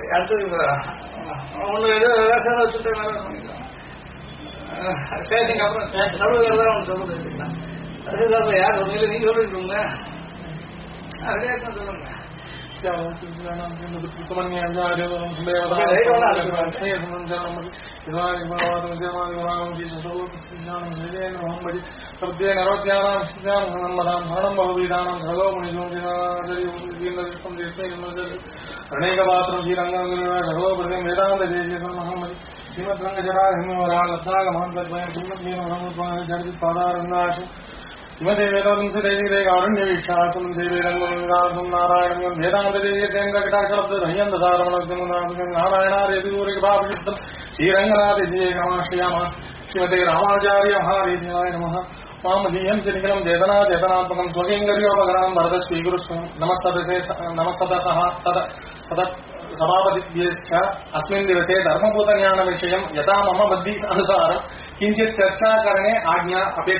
அடுத்தது ஒன்று ஏதோ விவசாயம் வச்சுட்டு ஸ்டேஷனுக்கு அப்புறம் நடுவில் தான் ஒன்று சொல்லுங்க. அது யார் சொன்னீங்க நீங்க சொல்லிட்டுருங்க. அதே சொல்லுங்க. श्रीमते रामाचार्य महादेवाय नमः मामदीयं च निखिलं चेतना चेतनात्मकं स्वकीयर्योपकरणं भरत स्वीकुरुष्व नमस्ततः सभापतिभ्यश्च अस्मिन् दिवसे धर्मभूतज्ञानविषयं यथा मम बुद्धि अनुसारं किञ्चित् चर्चाकरणे आज्ञा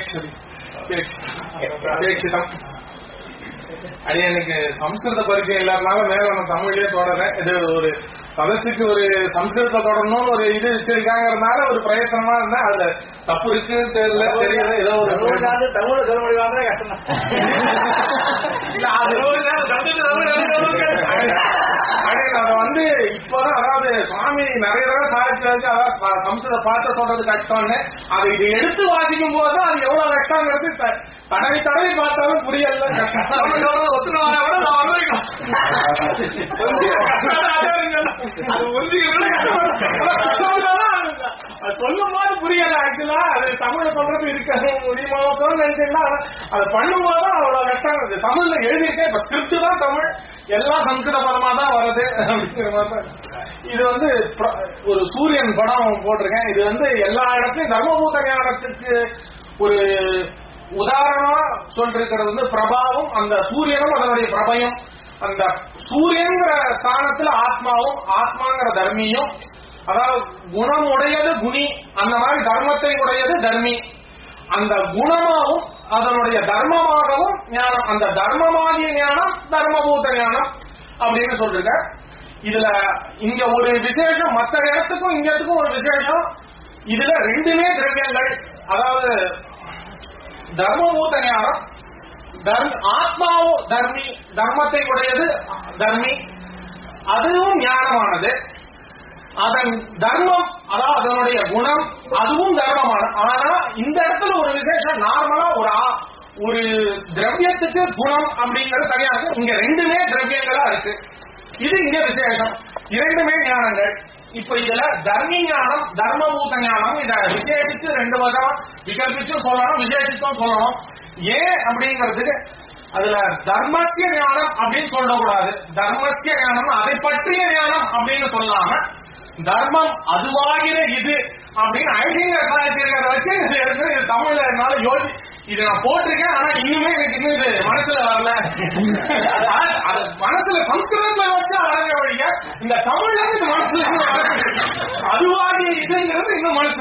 अपेक्षितम् எனக்கு சம்ஸ்கிருத பரிச்சயம் இல்லாதனால மேல நம்ம தமிழ்லயே தொடரேன். இது ஒரு சதசுக்கு ஒரு சம்ஸ்கிருத தொடரணும்னு ஒரு இது வச்சிருக்காங்கிறதுனால ஒரு பிரயத்தனமா இருந்தா அதுல தப்பு இருக்கு தெரியல ஏதோ ஒரு தமிழ் சொல்ல முடியாத கஷ்டம். அதை இப்பதான் அதாவது சுவாமி நிறைய தடவை சாதிச்சு வச்சு அதாவது சம்ஸ்கிருத பாட்ட சொல்றது கஷ்டம்னு அதை இது எடுத்து வாசிக்கும் போது அது எவ்வளவு கஷ்டங்கிறது தடவி தடவி பார்த்தாலும் புரியல. சொல்லும் போது புரியல. ஆக்சுவலா அது தமிழ்ல சொல்றது இருக்காது முடியுமா நினைச்சீங்கன்னா அது பண்ணும் போதுதான் அவ்வளவு கஷ்டம். தமிழ்ல எழுதியிருக்கேன். இப்ப ஸ்கிரிப்ட் தான் தமிழ், எல்லாம் சம்ஸ்கிருத படமா தான் வருது அப்படிங்கிற மாதிரி. இது ஒரு சூரியன் படம் போட்டிருக்கேன். இது எல்லா இடத்துலயும் தர்மபூத ஞானத்துக்கு ஒரு உதாரணமா சொல்லிருக்கிறது பிரபாவம். அந்த சூரியனும் அதனுடைய பிரபயம். அந்த சூரியன்கிற ஸ்தானத்துல ஆத்மாவும் ஆத்மாங்கிற தர்மியும், அதாவது குணம் உடையது குணி, அந்த மாதிரி தர்மத்தை உடையது தர்மி. அந்த குணமாகவும் அதனுடைய தர்மமாகவும் ஞானம், அந்த தர்மமாகிய ஞானம் தர்மபூத ஞானம் அப்படின்னு சொல்லிருக்க. இதுல இங்க ஒரு விசேஷம், மற்ற இடத்துக்கும் இங்க இடத்துக்கும் ஒரு விசேஷம். இதுல ரெண்டுமே திரவியங்கள். அதாவது தர்மபூத ஞானம் ஆத்மாவும் தர்மி, தர்மத்தை உடையது தர்மி, அதுவும் ஞானமானது. அதன் தர்மம் அதாவது அதனுடைய குணம் அதுவும் தர்மமானது. ஆனா இந்த இடத்துல ஒரு விசேஷம். நார்மலா ஒரு திரவியத்துக்கு குணம் அப்படிங்கிறது தனியா இருக்கு. இங்க ரெண்டுமே திரவியங்களா இருக்கு. இது இங்க விசேஷம். இரண்டுமே ஞானங்கள். இப்ப இதுல தர்மி ஞானம் தர்மபூத ஞானம் இத விசேஷிச்சு ரெண்டு வகை விகல்பிச்சும் சொல்லணும், விசேஷிச்சும் சொல்லணும். ஏன் அப்படிங்கிறதுக்கு அதுல தர்மத்திய ஞானம் அப்படின்னு சொல்லக்கூடாது. தர்மத்திய ஞானம் அதை பற்றிய ஞானம் அப்படின்னு சொல்லாம தர்மம் அதுவாகிற இது அப்படின்னு ஐடிங்கர் சாதிச்சிருக்கிறத வச்சு இது தமிழ்ல என்னால இது நான் போட்டிருக்கேன். ஆனா இன்னுமே எனக்கு இன்னும் இது மனசுல வரல. அது மனசுல சம்ஸ்கிருதத்துல வச்சு அழக வழிய இந்த தமிழ்ல இது மனசுல அதுவாகிய இதுங்கிறது இன்னும் மனசு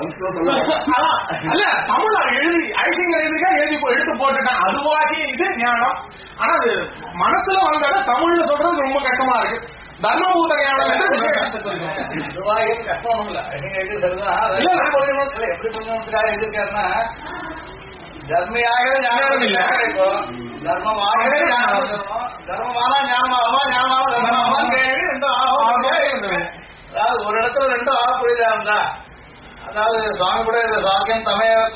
அல்ல. தமிழ் எழுதி ஐடிங்கர் எழுதி எடுத்து போட்டுட்டேன். அதுவாகிய இது ஞானம். ஆனா அது மனசுல வந்தத தமிழ்ல சொல்றது ரொம்ப கஷ்டமா இருக்கு. தர்மபூத ஞானம் என்று கஷ்டம் இல்ல. எப்படி எழுதிருக்காருன்னா தர்மையாக ஞானம் இல்ல, தர்மமாக தர்மமான ஞானமாவா ஞானமாக தர்மமா ரெண்டும் அதாவது ஒரு இடத்துல ரெண்டும் ஆகக்கூடியதா இருந்தா, அதாவது சுவாமி கூட சாக்கியம்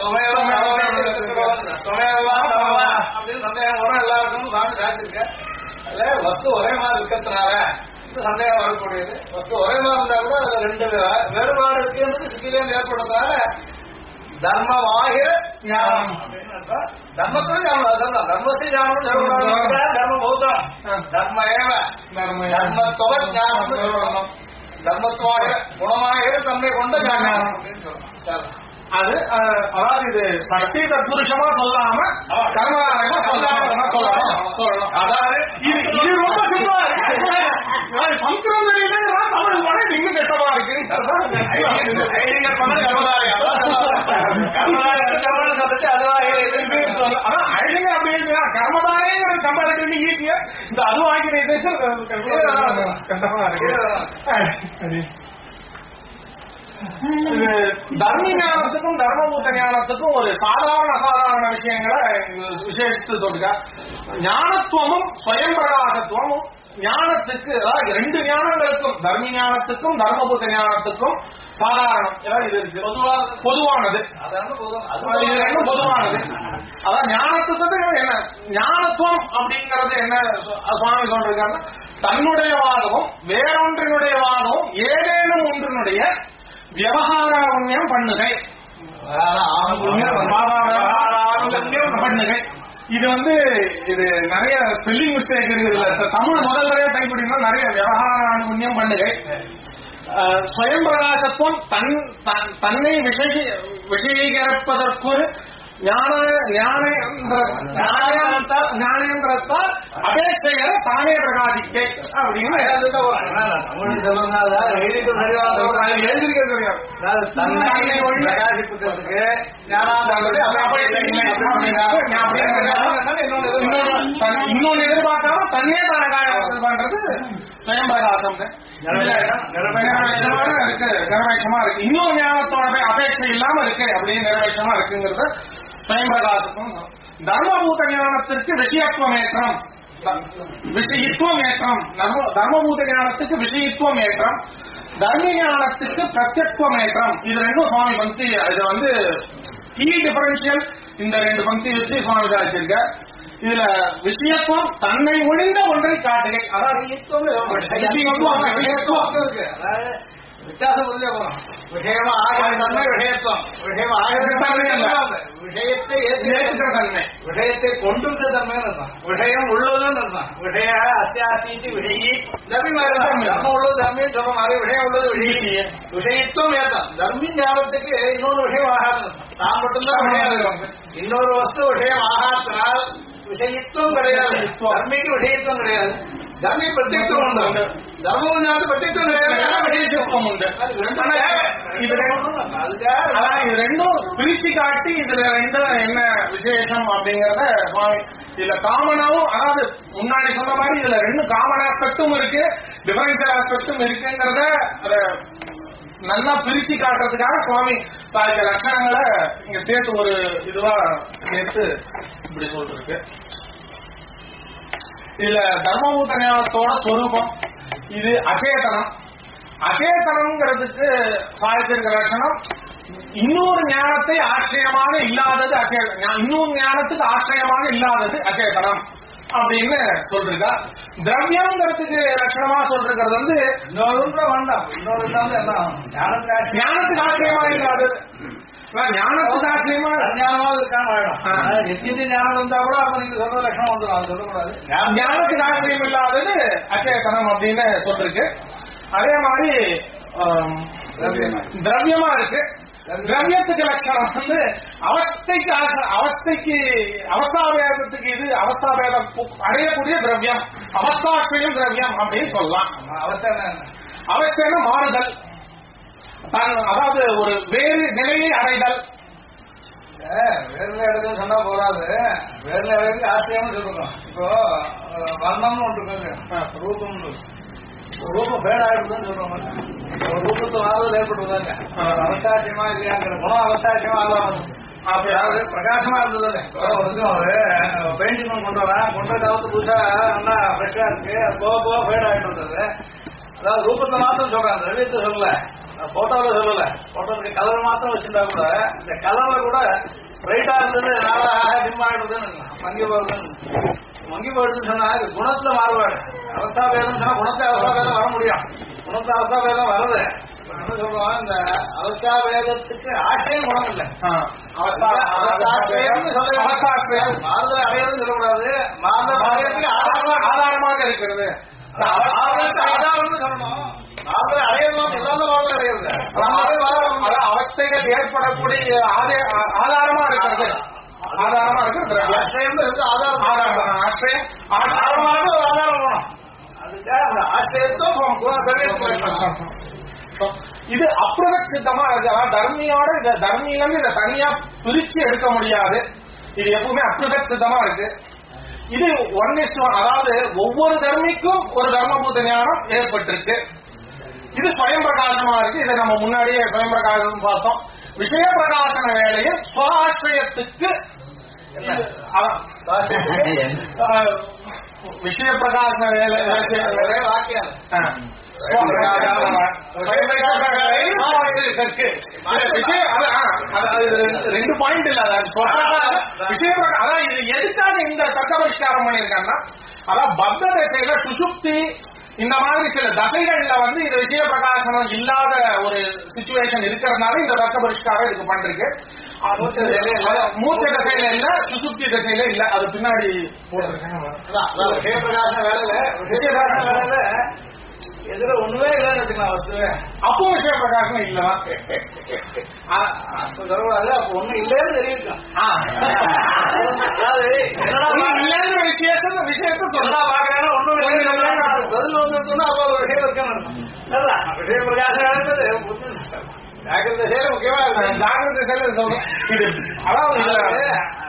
அப்படின்னு சந்தேகம் வரும் எல்லாருக்கும் சுவாமி சாதிச்சிருக்க. அதுல வஸ்து ஒரே மாதிரி இருக்கிறதுனால இது சந்தேகம் வரக்கூடியது. வஸ்து ஒரே மாதிரி இருந்தா கூட அதுல ரெண்டு வேறுபாடு இருக்குன்றது சித்திலேருந்து ஏற்படுறதுனால தர்மமாகிற ஞானம் அப்படின்னு தர்மத்துல ஞானம் தர்மத்தை ஞானம் தர்மபூதம் தர்ம ஏவ தர்மத்துவ ஞானம் சொல்லணும். தர்மத்துவாக குணமாகிற தன்மை கொண்ட ஞானம் அப்படின்னு சொல்லணும். அது அதாவது இது சக்தி தத்புருஷமா சொல்லாம கர்மாரமா சொல்லணும். அதாவது இது ரொம்ப சிம்பிளா இருக்கு. சம்ஸ்கிருதம் தமிழ் கூட இன்னும் கஷ்டமா இருக்கு. ஆனா அழகிங்க அப்படின்னு கர்மதானே கம்பேரிட்டிவ்லி ஈஸியர். இந்த அதுவும் ஆர்கனைசேஷன் கஷ்டமா இருக்கு. தர்மி ஞானத்துக்கும் தர்மபூத ஞானத்துக்கும் ஒரு சாதாரண அசாதாரண விஷயங்களை விசேஷித்து சொல்லுங்க. ஞானத்துவமும் ஸ்வயம் பிரகாசத்துவமும் ஞானத்துக்கு, அதாவது ரெண்டு ஞானங்களுக்கும், தர்மி ஞானத்துக்கும் தர்மபூத ஞானத்துக்கும் சாதாரணம் ஏதாவது இது இருக்கு, பொதுவானது. இது ரெண்டும் பொதுவானது. அதான் ஞானத்துக்கு என்ன ஞானத்துவம் அப்படிங்கறது என்ன சுவாமி சொல்றாருன்னா, தன்னுடையவாகவும் வேறொன்றினுடையவாகவும் ஏதேனும் ஒன்றினுடைய விவகாராகுண்யம் பண்ணுகை, பண்ணுகை. இது இது நிறைய ஸ்பெல்லிங் மிஸ்டேக் இருக்குது. தமிழ் முதல்ல டைப் பண்ணினா நிறைய விவகாராகுண்யம் பண்ணுகை. ஸ்வயம் பிரகாசத்துவம் தன்னை விஷயீகரிப்பதற்கொரு ஞானேந்திரத்தால் அபேட்சைகளை தானே பிரகாசிக்கை அப்படின்னு இன்னொன்னு எதிர்பார்க்காம தன்னே தானே பண்றது ஸ்வயம் பிரகாசம். நிரபேட்சமா இருக்கு, இன்னொரு ஞானத்தோட அபேட்சை இல்லாம இருக்கு அப்படின்னு நிரபேட்சமா இருக்குங்கிறது ஸ்வயம் பிரகாசத்தும். தர்மபூத ஞானத்திற்கு விஷயத்துவம் ஏற்றம், விஷயித்துவம் ஏற்றம். தர்மபூத ஞானத்துக்கு விஷயித்துவம் ஏற்றம், தர்ம ஞானத்துக்கு பிரத்யத்துவம் ஏற்றம். இது ரெண்டும் சுவாமி பக்தி, இது கீ டிஃபரன்ஷியல். இந்த ரெண்டு பக்தி வச்சு சுவாமி சாதிச்சிருக்க. இதுல விஷயத்துவம் தன்னை ஒழிந்த ஒன்றை காட்டுகை, அதாவது வித்தியாசம் புரிஞ்சா போறோம். விஷயமா ஆகிற விஷயத்துவம், விஷயம் ஆகிற விஷயத்தை ஏற்றுக்கிற தன்மை, விஷயத்தை கொண்டிருக்கிற தன்மை அர்த்தம். விஷயம் உள்ளதுன்னு அர்த்தம். விஷய அத்தியாசீட்டு விஷயி தர்மம் உள்ளது தர்மின்னு சொல்ற மாதிரி விஷயம் உள்ளது விஷய விஷயத்துவம் ஏற்றம். தர்மி ஞாபகத்துக்கு இன்னொரு விஷயம் ஆகாது, தான் மட்டும்தான் விஷயம் இருக்கும். இன்னொரு வஸ்து விஷயம் ஆகாத்தினால் விஷயத்துவம் கிடையாது, தர்மிக்கு விஷயத்துவம் கிடையாது. தர்மி பிரத்யத்துவம் உண்டு, தர்மம் பிரத்யத்துவம் கிடையாது, விஷயத்துவம் உண்டு. இது ரெண்டும் பிரிச்சு காட்டி இதுல ரெண்டு என்ன விசேஷம் அப்படிங்கறத இதுல காமனாவும், அதாவது முன்னாடி சொன்ன மாதிரி இதுல ரெண்டு காமன் ஆஸ்பெக்டும் இருக்கு, டிஃபரன்ஷியல் ஆஸ்பெக்டும் இருக்குங்கிறத நல்லா பிரிச்சு காட்டுறதுக்காக சுவாமி சாதிச்ச லட்சணங்களை இங்க சேர்த்து ஒரு இதுவா சேர்த்து இப்படி சொல்லிருக்கு. இதுல தர்மபூத ஞானத்தோட சொரூபம் இது அச்சேதனம். அச்சேதனம்ங்கிறதுக்கு சாதிச்சிருக்கிற லட்சணம் இன்னொரு ஞானத்தை ஆசிரியமாக இல்லாதது அச்சேதனம், இன்னொரு ஞானத்துக்கு ஆசிரியமாக இல்லாதது அச்சேதனம் அப்படின்னு சொல்றா. திரவியம்ங்கிறதுக்கு லட்சணமா சொல்றது இன்னொரு வேண்டாம், இன்னொரு ஞானத்துக்கு ஆசிரியமா இல்லாதது, ஞானத்துக்கு ஆசிரியமா ஞானமாக இருக்காம ஆயிடும். எத்தி ஞானம் இருந்தா கூட அப்ப நீங்க சொல்ற லட்சணம் வந்துடும், அது சொல்லக்கூடாது. ஞானத்துக்கு ஆசிரியம் இல்லாதது அச்சேதனம் அப்படின்னு சொல்லிருக்கு. அதே மாதிரி திரவியமா இருக்கு. திரவியத்துக்கு லட்சணம் அவஸ்தைக்கு அவஸ்தாபேதத்துக்கு இது அவஸ்தாபேதம் அடையக்கூடிய திரவியம், அவஸ்தாஸ்ரயம் திரவியம் அப்படின்னு சொல்லலாம். அவஸ்தைன்னா மாறுதல், அதாவது ஒரு வேறு நிலையை அடைதல். வேறு இடத்துல சொன்னா போறாது, வேறு இடத்துக்கு ஆசிரியமா சொல்லணும். இப்போ வர்ணம்னு ஒன்று இருக்கு, ரூபம், ரூபம் பேட் ஆயிடுதுன்னு சொல்றோம். ஒரு ரூபத்தை மாறுதல் ஏற்பட்டுருதாங்க, அவசாசியமா இல்லையாங்கிற குணம் அவசாசியமா ஆகலாம். அதாவது பிரகாசமா இருந்தது பெயிண்டிங் கொண்டு வரேன், கொண்டு காலத்து புதுசா நல்லா ஃப்ரெஷ்ஷா இருக்கு, போக போக பேட் ஆயிட்டு இருந்தது. அதாவது ரூபத்தை மாத்திரம் சொல்றேன், திரவியத்தை சொல்லல, போட்டோல சொல்லல. போட்டோக்கு கலர் மாத்திரம் வச்சிருந்தா கூட இந்த கலர்ல கூட பிரைட்டா இருந்தது நாளாக டிம் ஆயிடுதுன்னு மங்கி போடுதுன்னு. மங்கி போயிடுதுன்னு சொன்னா இது குணத்துல மாறுபாடு. அவஸ்தா பேதம் சொன்னா குணத்தை அவஸ்தா பேதம் வர முடியும், குணத்தை அவஸ்தா பேதம் வருது. என்ன சொல்றோம், இந்த அவஸ்தா பேதத்துக்கு ஆசிரியம் குணம் இல்லை, மாறுதல் அடையதுன்னு சொல்லக்கூடாது, மாறுதல் அடையறதுக்கு ஆதாரமாக இருக்கிறது. ஆதாரம்னு சொல்லணும். அவஸ்தைகள் ஏற்படக்கூடிய ஆதாரமா இருக்கிறது, ஆதாரமா இருக்கிறது. இது அப்பிரதமா இருக்கு. தர்மியோட தர்மியிலிருந்து இதை தனியா பிரிச்சு எடுக்க முடியாது. இது எப்பவுமே அப்துகத் சித்தமா இருக்கு. இது 1:1, அதாவது ஒவ்வொரு தர்மிக்கும் ஒரு தர்மபூத ஞானம் ஏற்பட்டிருக்கு. இது ஸ்வயம் பிரகாசமா இருக்கு. இதை நம்ம முன்னாடியே ஸ்வயம் பிரகாசம் பார்த்தோம். விஷய பிரகாசன வேலையில் சுவாசிரியத்துக்கு விஷய பிரகாசன வேலை வாக்கியம் ரெண்டு பாயிண்ட் இல்ல. விஷயம் அதான் இது எதுக்காக இந்த தர்க்க பரிஷ்காரம் பண்ணிருக்காங்கன்னா, அதான் பத்த தசையில சுசுப்தி இந்த மாதிரி சில தசைகள்ல வந்து இது விஷய பிரகாசனம் இல்லாத ஒரு சிச்சுவேஷன் இருக்கிறதுனால இந்த தர்க்க பரிஷ்காரம் இதுக்கு பண்றீங்க. மூச்ச தசையில இல்ல, சுசுப்தி தசையில இல்ல. அது பின்னாடி போட்டிருக்கேன். விஷய பிரகாசன வேலையில விஷய பிரகாசன வேலையில எதுல ஒண்ணுமே இல்லைன்னு வச்சுக்கலாம். வஸ்து அப்போ விஷய பிரகாசனம் இல்லதான் சொல்லக்கூடாது. அப்ப ஒண்ணு இல்லைன்னு தெரிவிக்கும். இல்லைன்னு விஷயத்த சொல்லா பாக்குறேன்னா ஒண்ணும் இல்லை பதில் வந்துருச்சுன்னா அப்ப ஒரு விஷயம் இருக்கணும். விஷய பிரகாசம் நடந்தது ஜாகிரத செயல முக்கியமா இருக்கு. ஜாகிரத செயல சொல்றேன். அதாவது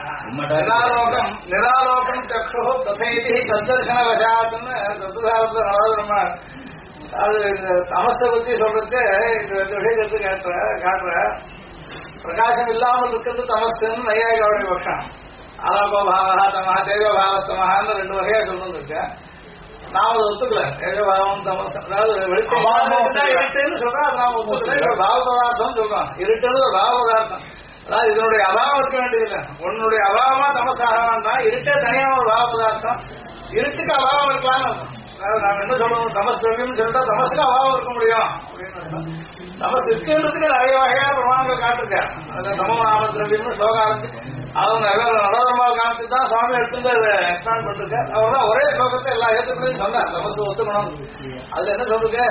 நிராலோகம் சக்ஷு தசைதி தத்தர்ஷன வசாத்துன்னு தத்துசாரத்துல நவரமா அது தமசை பத்தி சொல்றது. இந்த விஷயத்தை காட்டுற பிரகாசம் இல்லாமல் இருக்கிறது தமசுன்னு நையாயிகளுடைய பட்சம். அலாபபாவா தமஹா தேவபாவஸ்தமஹான்னு 2 வகையா சொல்லிருக்கு. நாம அதை ஒத்துக்கல. தேவபாவம் தமஸ், அதாவது வெளிச்சம் இருட்டுன்னு சொல்றோம். அது நாம ஒத்துக்கல. பாவ பதார்த்தம் சொல்றோம். இருட்டுன்னு ஒரு பாவ பதார்த்தம். அதாவது இதனுடைய அபாவம் இருக்க வேண்டியதில்லை. உன்னுடைய அபாவமா தமசாகனா இருட்டே தனியா ஒரு பாவ பதார்த்தம். இருட்டுக்கு அபாவம் இருக்கலாம்னு அதாவது நாம என்ன சொல்லணும், தமஸ் திரவியம் சொல்லிட்டா தமசுக்கு அபாவம் இருக்க முடியும் அப்படின்னு. தமஸ் இருக்குன்றதுக்கு நிறைய வகையா பிரமாணங்கள் காட்டிருக்காரு. அதுல தமநாம திரவியம்னு ஸ்லோகாரத்து அவங்க நடனமாக காமிச்சு தான் சுவாமி எடுத்து எக்ஸ்பிளைன் பண்ணிருக்காரு. அவர் தான் ஒரே ஸ்லோகத்தை எல்லா ஏற்றுக்களையும் சொன்னார். தமசு ஒத்துக்கணும். அதுல என்ன சொல்லுங்க,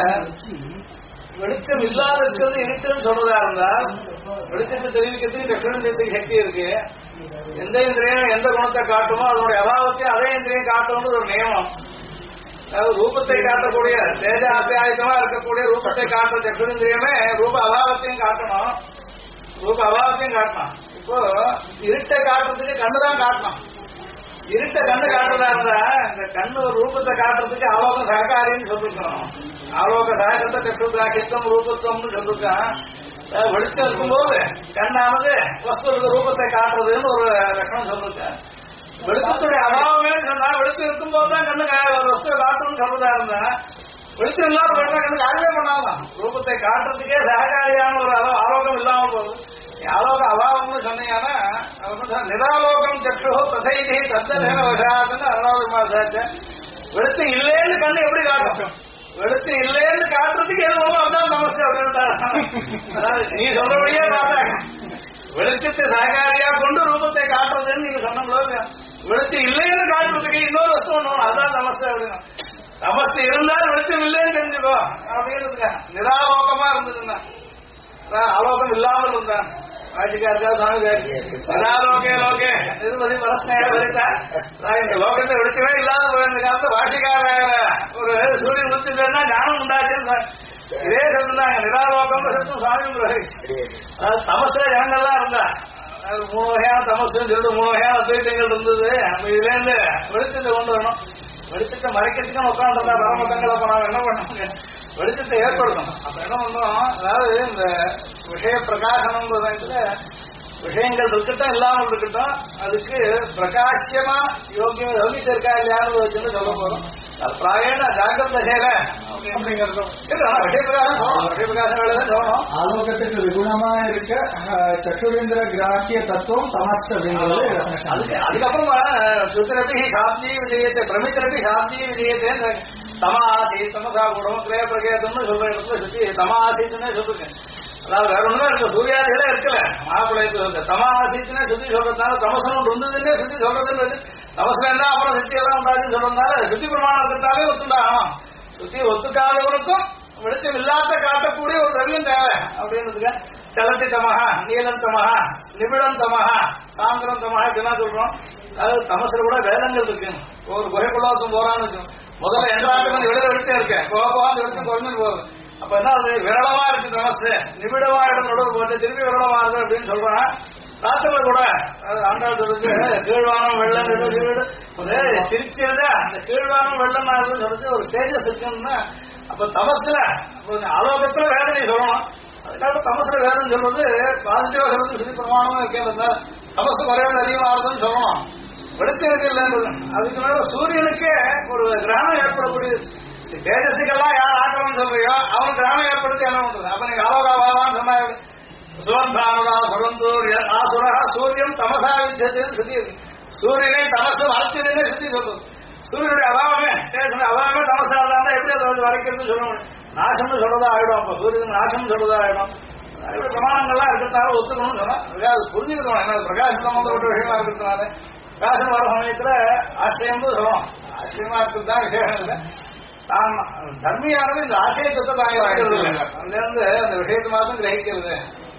வெளிச்சம் இல்லாத இருக்கிறது இருட்டுன்னு சொல்றதா இருந்தா வெளிச்சத்தை தெரிவிக்கிறதுக்கு தட்சிணத்துக்கு சக்தி இருக்கு. எந்த இந்திரியம் எந்த குணத்தை காட்டுமோ அதனுடைய அபாவத்தையும் அதே இந்திரியம் காட்டணும்னு ஒரு நியமம். அதாவது ரூபத்தை காட்டக்கூடிய தேஜ அத்தியாயத்தமா இருக்கக்கூடிய ரூபத்தை காட்டுற தட்சிணேந்திரியமே ரூப அபாவத்தையும் காட்டணும். ரூப அபாவத்தையும் காட்டணும். இப்போ இருட்டை காட்டுறதுக்கு கண்ணுதான் காட்டணும். இருட்டை கண்ணு காட்டுறதா இருந்தா இந்த கண்ணு ஒரு ரூபத்தை காட்டுறதுக்கு ஆலோக சககாரின்னு சொல்லிருக்கணும். ஆலோக சககத்தை கட்டுறதா கித்தம் ரூபத்துவம்னு சொல்லிருக்கான். வெளிச்சம் இருக்கும்போது கண்ணானது வஸ்து ரூபத்தை காட்டுறதுன்னு ஒரு லட்சணம் சொல்லிருக்கேன். வெளிச்சத்துடைய அபாவமே சொன்னா வெளிச்சம் இருக்கும்போது தான் கண்ணு ஒரு வஸ்துவை காட்டணும்னு சொல்றதா இருந்தா வெளிச்சம் இல்லாத போயிட்டா கண்ணு காரியமே பண்ணாதான். ரூபத்தை காட்டுறதுக்கே சககாரியான ஒரு ஆலோகம் இல்லாமல் போகுது. ஆலோக அபாவம்னு சொன்னீங்கன்னா நிராலோகம் சற்று தசைதி தத்தன வசாதுன்னு 6வது மாசாச்சு. வெளிச்சம் இல்லேன்னு கண்ணு எப்படி காட்டும்? வெளிச்சம் இல்லேன்னு காட்டுறதுக்கு எதுவும் அதான் நமஸ்தே அப்படின்ட்டாரு. நீ சொல்றபடியே பார்த்தாங்க வெளிச்சத்தை சககாரியா கொண்டு ரூபத்தை காட்டுறதுன்னு நீங்க சொன்னோம்ல. வெளிச்சம் இல்லைன்னு காட்டுறதுக்கு இன்னொரு வஸ்து ஒண்ணு அதான் நமஸ்தே அப்படின்னா. நமஸ்தே இருந்தாலும் வெளிச்சம் இல்லைன்னு தெரிஞ்சுக்கோ அப்படின்னு நிராலோகமா இருந்ததுன்னா ஆலோகம் இல்லாமல் இருந்தான். நிராலோகே லோகே நிருபதி பரஸ்நேக வரித்தா. இந்த லோகத்தை வெளிச்சமே இல்லாத போயிருந்த காலத்து வாஷிக்கார ஒரு சூரியன் உச்சிருந்தா ஞானம் உண்டாச்சுன்னு இதே சொல்லிருந்தாங்க. நிராலோகம் சத்தும் சுவாமி அதாவது தமசுல ஜனங்கள்லாம் இருந்தா 3 வகையான தமசுன்னு சொல்லிட்டு 3 வகையான அத்வைத்தங்கள் இருந்தது. நம்ம இதுல இருந்து வெளிச்சத்தை கொண்டு வரணும். வெளிச்சத்தை மறைக்கிறதுக்கு உட்காந்துருந்தா பரமத்தங்களை அப்ப நாம என்ன பண்ணாங்க, வெளிச்சத்தை ஏற்படுத்தணும். அப்ப என்ன பண்றோம், அதாவது இந்த விஷய பிரகாசனம்ன்றதுல விஷயங்கள் இருக்கட்டும் இல்லாமல் இருக்கட்டும் அதுக்கு பிரகாசியமா யோகியத்தை இருக்கா இல்லையான்னு வச்சுன்னு சொல்ல போறோம். பிராயண ஜாகிரத சேல அப்படிங்கிறது விஷய பிரகாசம் வேலை தான் சொல்லணும். ஆலோகத்துக்கு விகுணமா இருக்க சற்றுரேந்திர கிராக்கிய தத்துவம் தமஸ்த. அதுக்கப்புறமா சுத்திரப்பி சாப்தி விஜயத்தை பிரமித்திரப்பி சாப்தி விஜயத்தை தமாசி தமசா குடம் கிரய பிரகேதம்னு சொல்ற இடத்துல சுத்தி தமாசித்துன்னே சொல்லுங்க. அதாவது வேற ஒண்ணுமே இருக்கு, சூரியாதிகளே இருக்கல மகாபலயத்துல தமாசித்துனே சுத்தி சொல்றதுனால தமசம் இருந்ததுன்னே சுத்தி சொல்றதுன்னு தமசுல இருந்தா அப்புறம் சுத்தி எல்லாம் உண்டாதுன்னு சொல்றதுனால சுத்தி பிரமாணம் இருக்கிறதாலே ஒத்துண்டா. ஆமாம், சுத்தி ஒத்துக்காதவனுக்கும் வெளிச்சம் இல்லாத காட்டக்கூடிய ஒரு திரவியம் தேவை அப்படின்றதுக்கு செலட்டி தமகா நீலம் தமகா நிபிடம் தமகா சாந்திரம் தமகா இப்படிலாம் சொல்றோம். அதாவது தமசுல கூட வேதங்கள் இருக்கு. ஒரு குகைக்குள்ளாசம் போறான்னு இருக்கும், முதல்ல எந்த வெளியில வெளிச்சம் இருக்கு, போக அந்த வெளிச்சம் குறைஞ்சிட்டு போகுது. அப்ப என்ன விரளமா இருக்கு தமசு, நிபிடமா இடம் நடுவு போட்டு திருப்பி விரளமா இருக்கு அப்படின்னு சொல்றான். ராத்திரில கூட ஆண்டாள் சொல்லுச்சு கீழ்வானம் வெள்ளம் ஒரு சிரிச்சிருந்தா அந்த கீழ்வானம் வெள்ளம் சொல்லிச்சு ஒரு ஸ்டேஜஸ் இருக்குன்னா அப்ப தமசுல ஆலோகத்துல வேதனை சொல்லணும். அதுக்காக தமசுல வேதனை சொல்றது பாசிட்டிவா சொல்றது சிறு பிரமாணமா இருக்கிறது. தமசு குறைவது அதிகமாகுதுன்னு சொல்லணும். வெளிச்சம் இருக்கு இல்லைன்றது. அதுக்கு மேல சூரியனுக்கே ஒரு கிரகணம் ஏற்படக்கூடியது. தேஜஸுக்கெல்லாம் யார் ஆக்கணும்னு சொல்றியோ அவன் கிரகணம் ஏற்படுத்தி என்ன பண்றது? அப்ப நீங்க ஆலோகாவான்னு சொன்னா சுவந்தானுடா சுரந்தூர் ஆசுரா சூரியன் தமசா வித்தியதுன்னு சுத்தி இருக்கு. சூரியனை தமசு வரைச்சதுன்னு சுத்தி சொல்றது. சூரியனுடைய அபாவமே அபாவமே தமசா இருந்தா எப்படி அதை வரைக்கிறது சொல்ல முடியும்? நாசம்னு சொல்றதா ஆயிடும். அப்ப சூரியன் நாசம் சொல்றதா ஆயிடும். பிரமாணங்கள்லாம் இருக்கிறதால ஒத்துக்கணும்னு சொன்னா அது புரிஞ்சுக்கணும். என்ன பிரகாசம் சம்பந்தப்பட்ட விஷயமா இருக்கிறதுனால பிரகாசம் வர சமயத்துல ஆச்சரியம் சொல்லணும். ஆச்சரியமா இருக்கிறது தான் விஷயம் இல்லை. தான் தர்மியானது இந்த ஆசயத்தை தாங்க வாங்கிறது இல்லை. அதுல இருந்து அந்த விஷயத்தை மாத்திரம் கிரகிக்கிறது.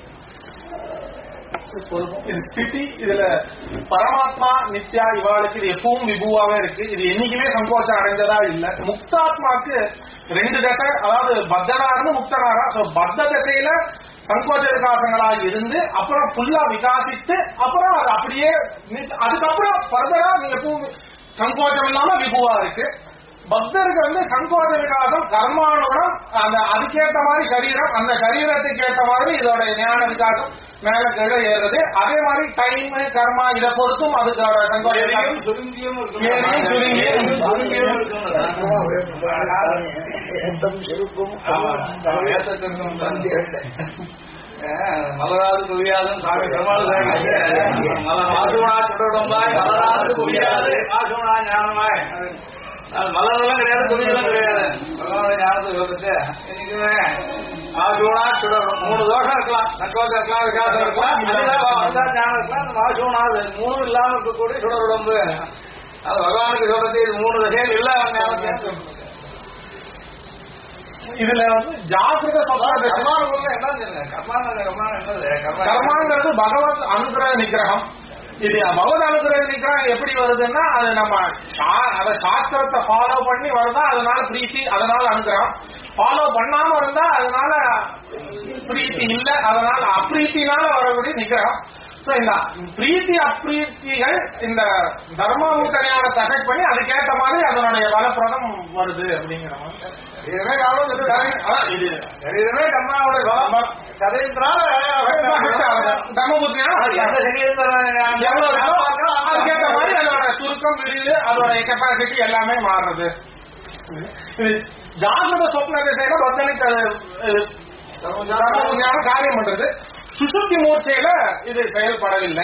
இது ஸ்திதி. இதுல பரமாத்மா நித்யா இவாளுக்கு இது எப்பவும் விபுவாவே இருக்கு. இது என்னைக்குமே சங்கோச்சம் அடைஞ்சதா இல்ல. முக்தாத்மாக்கு 2 தசை, அதாவது பத்தனா இருந்து முக்தனாரா. பத்த தசையில சங்கோச்ச விகாசங்களா இருந்து அப்புறம் ஃபுல்லா விகாசித்து அப்புறம் அது அப்படியே அதுக்கப்புறம் ஃபர்தரா நீங்க எப்பவும் சங்கோச்சம் இல்லாம விபுவா இருக்கு. பக்தருக்கு சங்கோச்ச விகாசம் கர்மானுடன் அந்த அதுக்கேற்ற மாதிரி சரீரம், அந்த சரீரத்துக்கு ஏற்ற மாதிரி இதோட ஞான விகாசம் மேல கீழே ஏறுறது. அதே மாதிரி டைம் கர்மா இதை பொறுத்தும் அதுக்கோட சங்கோச்சம் சுருங்கியும் மலராது குவியாதும் சாமி பெருமாள் மாசுவனா சுடருடம்பாய் மலராது குவியாது மாசுவனா ஞானமாய். மலரெல்லாம் கிடையாது, துணியெல்லாம் கிடையாது. பகவானுடைய ஞானத்தை சொல்லிட்டு இன்னைக்குமே மாசுவனா சுடரும் 3 தோஷம் இருக்கலாம். சங்கோச்சம் இருக்கலாம், விகாசம் இருக்கலாம், ஞானம் இருக்கலாம். அந்த மாசுவனா 3 இல்லாம இருக்கக்கூடிய சுடருடம்பு. அது பகவானுக்கு சொல்றது இது 3 தசைகள் இல்ல ஞானத்தை. இதுல ஜாகிரத கர்மாங்கிறது பகவத் அனுகிரக நிகிரகம். இது பகவத் அனுகிரக நிகிரகம் எப்படி வருதுன்னா அது நம்ம அத சாஸ்திரத்தை ஃபாலோ பண்ணி வருதா அதனால பிரீத்தி, அதனால அனுகிரகம். ஃபாலோ பண்ணாம இருந்தா அதனால பிரீத்தி இல்ல, அதனால அப்ரீத்தினால வரக்கூடிய நிகிரகம். சோ இந்த பிரீத்தி அப்ரீத்திகள் இந்த தர்மமுத்தனையான அஃபெக்ட் பண்ணி அதுக்கேற்ற மாதிரி அதனுடைய பலப்பிரதம் வருது அப்படிங்கிற மாதிரி. இதுவே இதுவே கர்மாவுடைய பலம் சரீரத்தினால தர்மபுத்தினா அதுக்கேற்ற மாதிரி அதோட சுருக்கம் விரிவு அதோட கெப்பாசிட்டி எல்லாமே மாறுறது. ஜாகிரத சொப்ன திசையில பக்தனுக்கு காரியம் பண்றது. சுசுப்தி மூர்ச்சையில இது செயல்படவில்லை.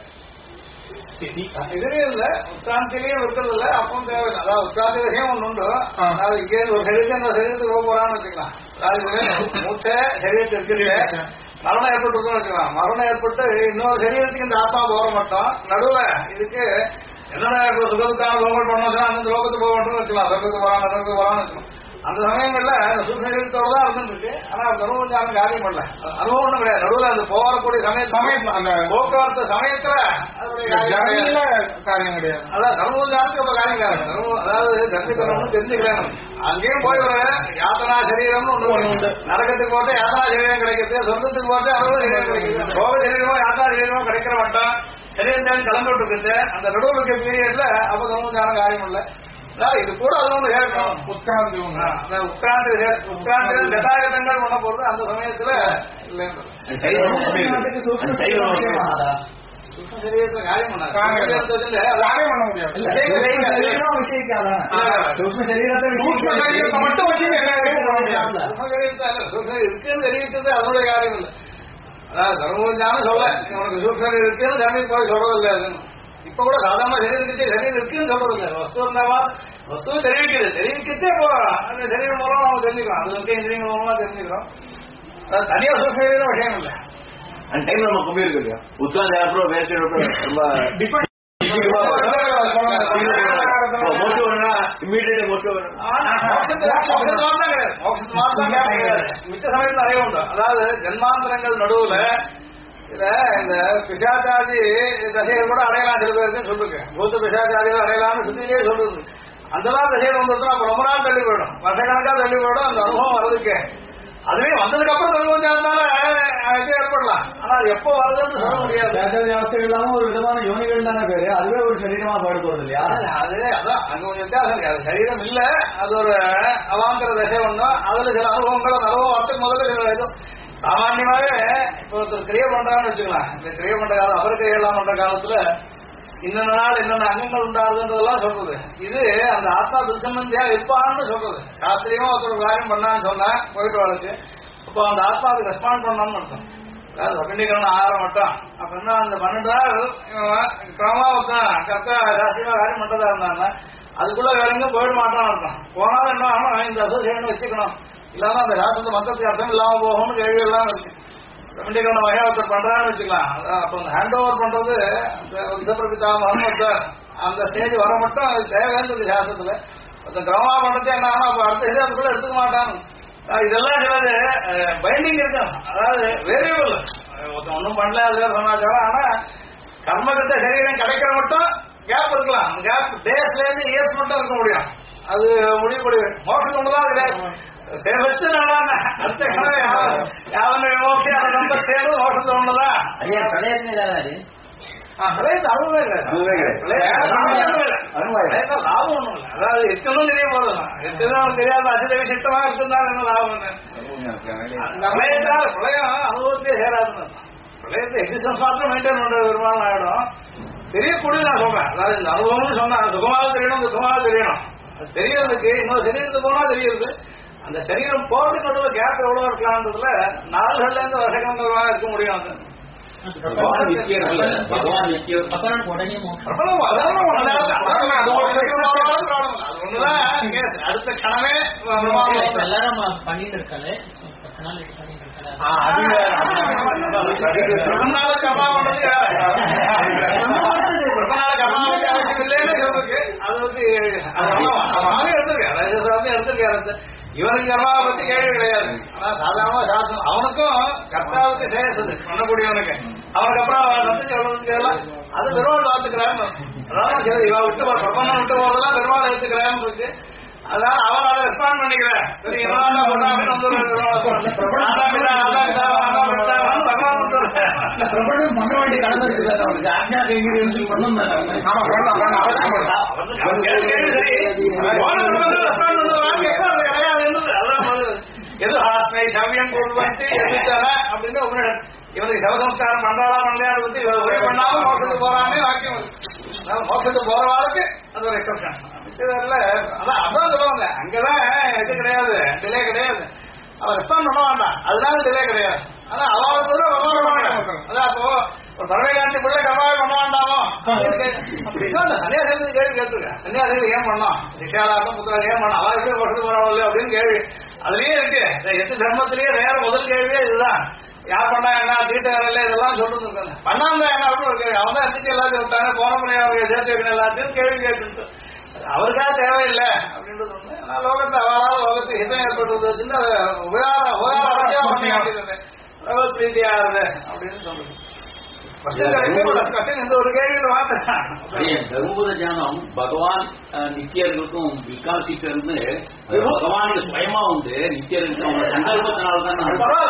இதுலயும் இல்ல, உட்காந்திலையும் இருக்கிறது இல்ல. அப்பவும் தேவையில்லை. அதாவது உட்காந்த விஷயம் ஒண்ணு உண்டு. அதாவது இங்கே ஒரு சரீரத்துக்கு போக போறான்னு வச்சுக்கலாம். அதாவது மூச்சை சரீரத்துக்கு இருக்கு, மரணம் ஏற்பட்டு வச்சுக்கலாம். மரணம் ஏற்பட்டு இன்னொரு சரீரத்துக்கு இந்த ஆத்மா போக மாட்டோம். நடுவுல இதுக்கு என்னென்ன சுகத்துக்கான லோகங்கள் பண்ணணும், அந்த லோகத்துக்கு போக மாட்டோம்னு வச்சுக்கலாம். சொர்க்கத்துக்கு போறான், நரகத்துக்கு போறான்னு வச்சுக்கலாம். அந்த சமயங்கள்ல சுசரீரத்தோட தான் இருந்துருக்கு. ஆனா தர்மம் யாரும் காரியம் பண்ணல, அனுபவம் ஒண்ணும் கிடையாது. நடுவில் அந்த போகக்கூடிய சமயம் அந்த போக்குவரத்து சமயத்துல காரியம் கிடையாது. அதான் தர்மம் யாருக்கு அப்ப காரியம் கிடையாது. அதாவது தர்மிக்கணும்னு தெரிஞ்சுக்கலாம். அங்கேயும் போய் ஒரு யாத்தனா சரீரம்னு ஒண்ணு உண்டு. நரகத்துக்கு போட்டு யாத்தனா சரீரம் கிடைக்கிறது, சொர்க்கத்துக்கு போட்டு அனுபவ சரீரம் கிடைக்கிறது. போக சரீரமோ யாத்தனா சரீரமோ கிடைக்கிற மாட்டோம். சரீரம் கிளம்பி விட்டுருக்கு. அந்த நடுவில் இருக்க பீரியட்ல அப்ப தர்மம் யாரும் காரியம் இல்லை. இது கூட அது சேர்க்கணும். உட்கார்ந்து கதாகதங்கள் பண்ண போறது அந்த சமயத்துல காரியம் பண்ண முடியாது. இருக்குன்னு தெரிவிக்கிறது அதனுடைய காரியம் இல்லை. அதாவது தர்மபுரிஞ்சாலும் சொல்ல உனக்கு சூக்ஷம் இருக்குன்னு தர்மம் போய் சொல்றதில்லை. அதுன்னு இப்ப கூட சாதாரண சரீரத்துக்கு சரீரம் இருக்குன்னு சொல்றது இல்லை. வஸ்து இருந்தாவா வஸ்துவை தெரிவிக்கிறதே அந்த சரீரம் மூலம் நம்ம தெரிஞ்சுக்கிறோம். அது இருக்க இந்திரியங்கள் மூலமா தெரிஞ்சுக்கிறோம். அதாவது தனியா சூக்ஷம் விஷயம் இல்லை. அந்த டைம் நம்ம கம்மி இருக்கு உட்காந்து அப்புறம் வேஸ்ட் ரொம்ப மிச்ச சமயத்தில் நிறைய உண்டு. அதாவது ஜென்மாந்தரங்கள் நடுவுல இதுல இந்த பிசாச்சாதி தசைகள் கூட அடையலாம் சில பேருக்கு சொல்லுங்க. பூத்த பிசாச்சாதிகள் அடையலாம்னு சுத்திலே சொல்றது. அந்த மாதிரி தசைகள் வந்துருந்தா அப்ப ரொம்ப நாள் தள்ளி போயிடும், வருஷக்கணக்கா தள்ளி போயிடும். அந்த அனுபவம் வர்றதுக்கு அதுவே வந்ததுக்கு அப்புறம் தர்மம் இருந்தாலும் நாளைக்கு ஏற்படலாம். ஆனா அது எப்போ வருதுன்னு சொல்ல முடியாது. வியாசம் இல்லாம ஒரு விதமான யோனிகள் தானே பேரு, அதுவே ஒரு சரீரமா பாடு போறது இல்லையா? அது அதான் அங்க கொஞ்சம் வித்தியாசம் இருக்கு. அது சரீரம் இல்ல, அது ஒரு அவாந்தர தசை ஒண்ணும். அதுல சில அனுபவங்கள் அந்த அனுபவம் வரத்துக்கு முதல்ல சில எதுவும் சாமான்யமாவே இப்போ ஒருத்தர் கிரியை பண்றான்னு வச்சுக்கலாம். இந்த கிரியை பண்ற காலம் அவர் கிரியெல்லாம் பண்ற காலத்துல இன்னொரு நாள் என்னென்ன அங்கங்கள் உண்டாகுதுன்றதெல்லாம் சொல்றது. இது அந்த ஆத்மா துசம்பந்தியா இருப்பான்னு சொல்றது. சாஸ்திரியமா ஒருத்தர் காரியம் பண்ணான்னு சொன்னா போயிட்டு வாழ்க்கை அப்போ அந்த ஆத்மாவுக்கு ரெஸ்பாண்ட் பண்ணணும்னு அர்த்தம். அதாவது சபிண்டிகரணம் ஆகாரம் மட்டும் அப்படின்னா அந்த 12 நாள் கிரமமா ஒருத்தன் கரெக்டா ராசியமா காரியம் பண்றதா இருந்தாங்க அதுக்குள்ள வேற எங்கேயும் போயிட மாட்டான்னு அர்த்தம். போனாலும் என்ன ஆகணும், இந்த அசோசியேஷன் வச்சுக்கணும், இல்லாம அந்த ராசத்து மொத்தத்துக்கு அர்த்தம் இல்லாம போகும்னு கேள்வி எல்லாம் இருக்கு. சபிண்டிகரண வகையா ஒருத்தர் பண்றான்னு வச்சுக்கலாம். அப்போ அந்த ஹேண்ட் ஓவர் பண்றது விசப்பிரபிதாமகம் ஒருத்தர் அந்த ஸ்டேஜ் வர மட்டும் அது தேவைன்னு சாஸ்திரத்துல ஒருத்தர் கிரமமா பண்றது என்ன ஆகணும், அப்ப அடுத்த இது அதுக்குள்ள எடுத்துக்க மாட்டான்னு. இதெல்லாம் சிலது பைண்டிங் இருக்கும். அதாவது வேரியபிள் ஒருத்தன் ஒன்றும் பண்ணல அது சமாச்சாரம். ஆனா கர்மகிட்ட சரீரம் கிடைக்கிற மட்டும் கேப் இருக்கலாம். அந்த கேப் டேஸ்ல இருந்து இயர்ஸ் மட்டும் இருக்க முடியும். அது முடிவுபடி மோசம் ஒண்ணுதான் கிடையாது. சேவஸ்து நல்லா அடுத்த கனவை யாவன விமோக்தி அதை நம்ம சேரும் மோசத்தை ஒண்ணுதான். லாபம் ஒண்ணும் இல்லை. அதாவது எத்தனும் தெரிய போதும், எத்தனும் தெரியாத அசித விசிஷ்டமா இருந்தாலும் என்ன லாபம்? பிரளயம் அனுபவத்தையே சேராதுன்னு பிரளயத்தை எக்ஸிஸ்டன்ஸ் மாத்திரம் மெயின்டைன் பண்ற பெருமாள் ஆயிடும். தெரியக்கூடிய நான் சொல்றேன். அதாவது இந்த அனுபவம்னு சொன்னா சுகமாக தெரியணும், துக்கமாக தெரியணும். அது தெரியறதுக்கு இன்னொரு சரீரத்துக்கு போனா தெரியுது. அந்த சரீரம் போறதுக்கு நடுவில் கேப் எவ்வளவு இருக்கலாம்ன்றதுல நாள்கள்ல இருந்து வருஷக்கணக்காக இருக்க முடியும். அது அடுத்த கணமே எல்லாரும் பண்ணிட்டு இருக்காரு. இவனுக்கு கர்மாவை பத்தி கேள்வி கிடையாது. ஆனா சாதாரணமா சாசனம் அவனுக்கும் கர்த்தாவுக்கு சேசது பண்ணக்கூடியவனுக்கு அவனுக்கு அப்புறம் சத்து சொல்றதுக்கு எல்லாம் அது பெருமாள் பார்த்துக்கிறான்னு. அதான் சரி இவ விட்டு பிரபந்தம் விட்டு போறதெல்லாம் பெருமாள் எடுத்துக்கிறான்னு இருக்கு. அதான் அவன் அதை ரெஸ்பாண்ட் பண்ணிக்கிறேன். எது ஆஸ்மை சமயம் கொண்டு வந்து எதிர்த்தான அப்படின்னு இவனுக்கு சவசம்ஸ்காரம் பண்றாளா பண்ணலையான்னு பத்தி ஒரே பண்ணாம மோசத்துக்கு போறானே வாக்கியம். மோசத்துக்கு போற வாழ்க்கை அது ஒரு எக்ஸப்ஷன். அதான் அதான் சொல்லுவாங்க. அங்கதான் இது கிடையாது, டிலே கிடையாது. அவன் ரெஸ்பாண்ட் பண்ண வேண்டாம், அதனால டிலே கிடையாது. ஆனா அவளுக்கு கூட அதான் அப்போ ஒரு பறவைகாந்தி பிள்ளை கர்மாவை பண்ண வேண்டாமோ அப்படின்னா அந்த சன்னியாசிகளுக்கு கேள்வி கேட்டுருக்கேன். சன்னியாசிகள் ஏன் பண்ணோம், நிஷாலாட்டம் புத்தகம் ஏன் பண்ணோம், அவள் எப்படி படுத்து போறாள் அப்படின்னு கேள்வி அதுலயே இருக்கு. எட்டு தர்மத்திலேயே வேற முதல் கேள்வியே இதுதான். யார் பண்ணா என்ன தீட்ட வேலை இதெல்லாம் சொல்லிட்டு இருக்காங்க. பண்ணாம என்ன அப்படின்னு ஒரு கேள்வி. அவன் தான் எடுத்துட்டு எல்லாத்தையும் விட்டாங்க, போன முறையை அவங்க சேர்த்து வைக்கணும் எல்லாத்தையும் கேள்வி கேட்டு அவருக்காக தேவையில்லை அப்படின்றது ஒண்ணு. ஆனால் லோகத்தை அவரால் லோகத்துக்கு ஹிதம் ஏற்பட்டு வச்சுட்டு அதை பகவத் பிரீதியாகுது அப்படின்னு சொல்லுது. இந்த ஒரு கேள்வியில தர்மபுத ஞானம் பகவான் நித்தியர்களுக்கும் விகாசிக்கிறது பகவானுக்கு சுயமா உண்டு. நித்தியர்களுக்கு அவங்க சங்கல்பத்தினால்தான்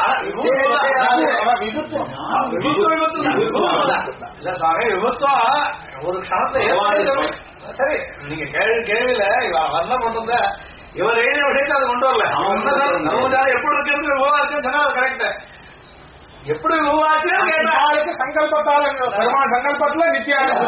விபத்துவம் ஒரு க்ஷணத்தை சரி. நீங்க கேள்வியில வர்ண பண்றத இவர் எழுதிய விஷயத்தை அதை கொண்டு வரல. அவன் எப்படி இருக்கிறது விவாதத்தையும் சொன்னா அது கரெக்ட். எப்படி விவாதத்தையும் கேட்டாளுக்கு சங்கல்பத்தால பெருமாள் சங்கல்பத்துல நித்தியானது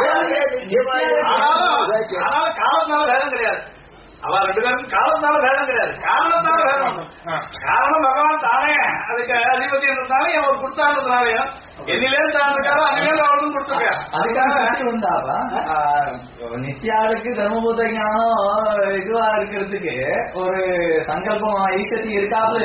ஆனாலும் காலத்தினால வேதம் கிடையாது. அவ ரெண்டு பேருக்கும் காலத்தால வேதம் கிடையாது, காரணத்தால வேதம். காரணம் பகவான் தானே அதுக்கு அதிபதி இருந்தாலும் அவர் கொடுத்தாருனாலையும் என்னிலே தான் இருக்காரோ அன்னிலே அவளும் கொடுத்துருக்காரு. அதுக்காக உண்டாவா நித்தியாளுக்கு தர்மபுத ஞானம் இதுவா இருக்கிறதுக்கு ஒரு சங்கல்பம் ஈசத்தி இருக்காது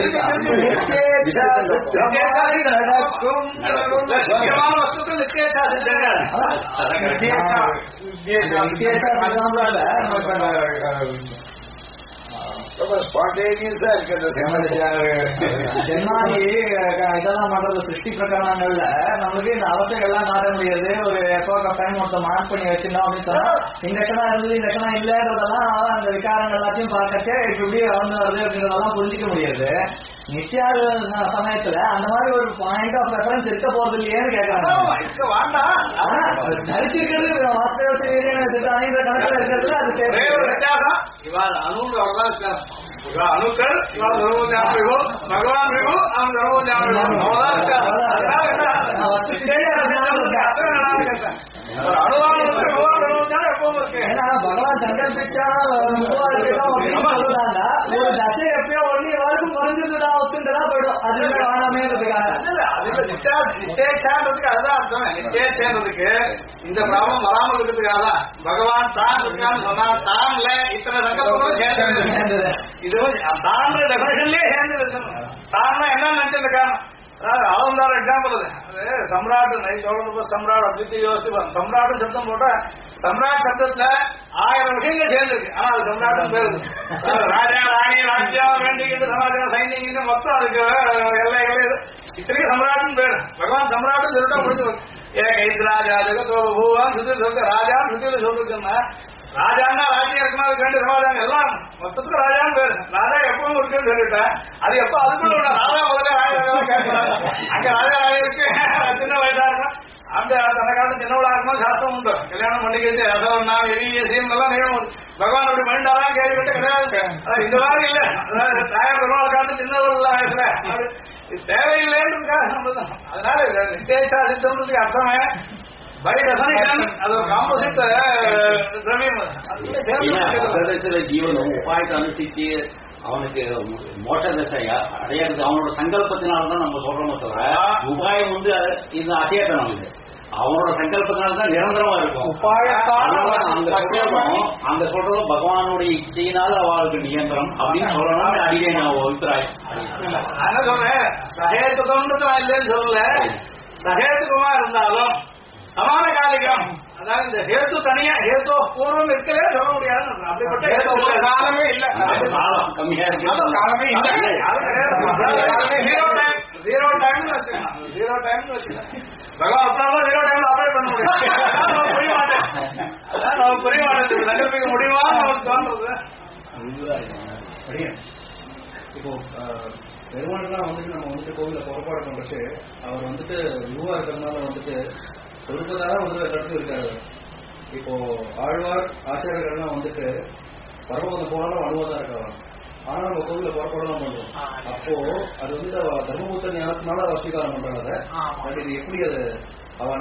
ரொம்ப ஸ்பான்டேனியஸா இருக்கிற ஜென்மாதி இதெல்லாம் பண்றது சிருஷ்டி பிரகரணங்கள்ல நம்மளுக்கு இந்த அவசரங்கள்லாம் காட்ட முடியாது. ஒரு எஃபோர்ட் ஆஃப் டைம் ஒருத்தர் மார்க் பண்ணி வச்சிருந்தோம் அப்படின்னு சொன்னா இந்த கணம் இருந்தது இந்த கணம் இல்லன்றதெல்லாம் அந்த விகாரங்கள் எல்லாத்தையும் பார்க்கச்சே இப்படி வளர்ந்து வருது அப்படின்றதெல்லாம் புரிஞ்சிக்க முடியாது. நித்யா சமயத்துல அந்த மாதிரி ஒரு பாயிண்ட் ஆஃப் ரெஃபரன்ஸ் இருக்க போறது இல்லையேன்னு கேட்கறாங்க. தரிச்சிருக்கிறது வாஸ்தவ அனைவர கணக்குல இருக்கிறது அது இவாள் அணுன்னு வரலாம் அணுக்கள் இவாள் சர்வஜான விபோ பகவான் விபோ அவன் சர்வஜான விபோ பகவான் சங்கல்பிச்சா சொல்றாங்க ஒரு தசை எப்பயோ ஒண்ணு இவாளுக்கும் குறைஞ்சதுடா ஒத்துண்டா போயிடும். அது வாழாமேன்றதுக்காக நிச்சயச்சான்றதுக்கு அதுதான் அர்த்தம். நிச்சயச்சேன்றதுக்கு இந்த பிராபம் வராமல் இருக்கிறதுக்காக தான் பகவான் தான் இருக்கான்னு சொன்னா தான்ல இத்தனை சங்கல்பங்களும் சேர்ந்து இது தான் டெபினேஷன்லயே சேர்ந்து இருக்கணும். தான் என்ன நினைச்சது காரணம் அவந்தார எக்ஸாம்பிள் அது சம்ராட்டு சொல்றது சம்ராட் அப்படி யோசிப்பாங்க. சம்ராட்டு சப்தம் போட்டா சம்ராட் சப்தத்துல 1000 விஷயங்கள் சேர்ந்துருக்கு. ஆனா அது சம்ராட்டும் பேரு ராஜா ராணி ராஜ்யா வேண்டிக்கிட்டு சமாஜம் சைனிங்க மொத்தம் அதுக்கு எல்லைகளே இத்தனைக்கும் சம்ராட்டும் பேரு. பகவான் சம்ராட்டும் சொல்லிட்டா முடிஞ்சு ராஜா ஜெகத்வான் சுத்தியில் சொல்லிட்டு ராஜா சுத்தியில சொல்லிருக்குன்னா ராஜான்னா ராஜ்யம் இருக்குன்னா அதுக்கு வேண்டிய சமாதானம் எல்லாம் மொத்தத்துக்கு ராஜான்னு பேரு. ராஜா எப்பவும் இருக்குன்னு சொல்லிட்டேன். அது எப்ப அதுக்குள்ள ராஜா முதல்ல ராஜா கேட்கிறாங்க. அங்க ராஜா ராஜா இருக்கு சின்ன வயசா இருக்கும். அந்த அந்த காலத்து சின்னவளா இருக்கும்போது சாஸ்திரம் உண்டு. கல்யாணம் பண்ணிக்கிட்டு ரசவன்னா எரிய சீம் எல்லாம் நியமம் பகவான் அப்படி பண்ணிட்டாராம் கேள்விப்பட்டு கிடையாது. இந்த மாதிரி இல்ல தாயார் பெருமாள் காலத்து சின்னவர்கள் வயசுல இது தேவையில்லைன்றதுக்காக நம்மதான். அதனால நிச்சயசா சித்தம்ன்றதுக்கு அர்த்தமே பை டெஃபினிஷன் அது ஒரு காம்போசிட் திரவியம். ஜீவன் உபாயத்தை அனுசரிச்சு அவனுக்கு மோட்ச தசை அடையாது அவனோட சங்கல்பத்தினால்தான் நம்ம சொல்றோமோ தவிர உபாயம் வந்து இந்த அசையத்தை நமக்கு அவனோட சங்கல்பத்தினால்தான் நிரந்தரமா இருக்கும். அங்க சொல்றதும் பகவானுடைய இச்சையினால அவளுக்கு நியந்திரம் அப்படின்னு சொல்லணும். அடிக்கடி நான் ஒருத்தராய் என்ன சொல்றேன் சகேத்துவம்ன்றது நான் இல்லைன்னு சொல்லல. சகேத்துவமா இருந்தாலும் சமான காலிகம் அதாவது இந்த ஹேத்து தனியா ஹேத்து பூர்வம் இருக்கவே சொல்ல முடியாது. அப்படிப்பட்ட காலமே இல்ல கம்மியா இருக்கு காலமே ஜீரோ டைம் வச்சுக்கலாம். ஜீரோ டைம் வச்சுக்கலாம். பகவான் அப்படின்னா ஜீரோ டைம்ல ஆப்ரேட் பண்ண முடியும். புரிய மாட்டேன் அதான் நமக்கு புரிய மாட்டேன் சங்கல்பிக்க முடியுமா நமக்கு தோன்றது. இப்போ பெருமாள்லாம் வந்துட்டு நம்ம வந்துட்டு கோவில புறப்பாடு பண்றச்சு அவர் வந்துட்டு யுவா இருக்கிறதுனால வந்துட்டு சொருப்பதால வந்து கருத்து இருக்காரு. இப்போ ஆழ்வார் ஆச்சாரியர்கள்லாம் வந்துட்டு பரமபதம் போனாலும் அனுபவம் இருக்காங்க. ஆனா நம்ம கோவில புறப்பாடெல்லாம் பண்றோம். அப்போ அது வந்து தர்மபுத்த ஞானத்தினால ஸ்வீகாரம் பண்றாங்க. பட் இது எப்படி அது அவன்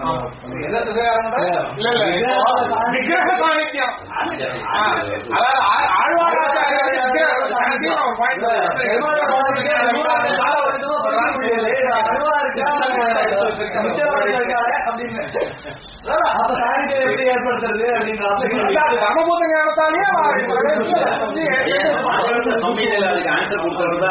எப்படி ஏற்படுத்துறது அப்படின்னு தர்மபூத ஞானத்தாலேயே ஆன்சர் கொடுத்தா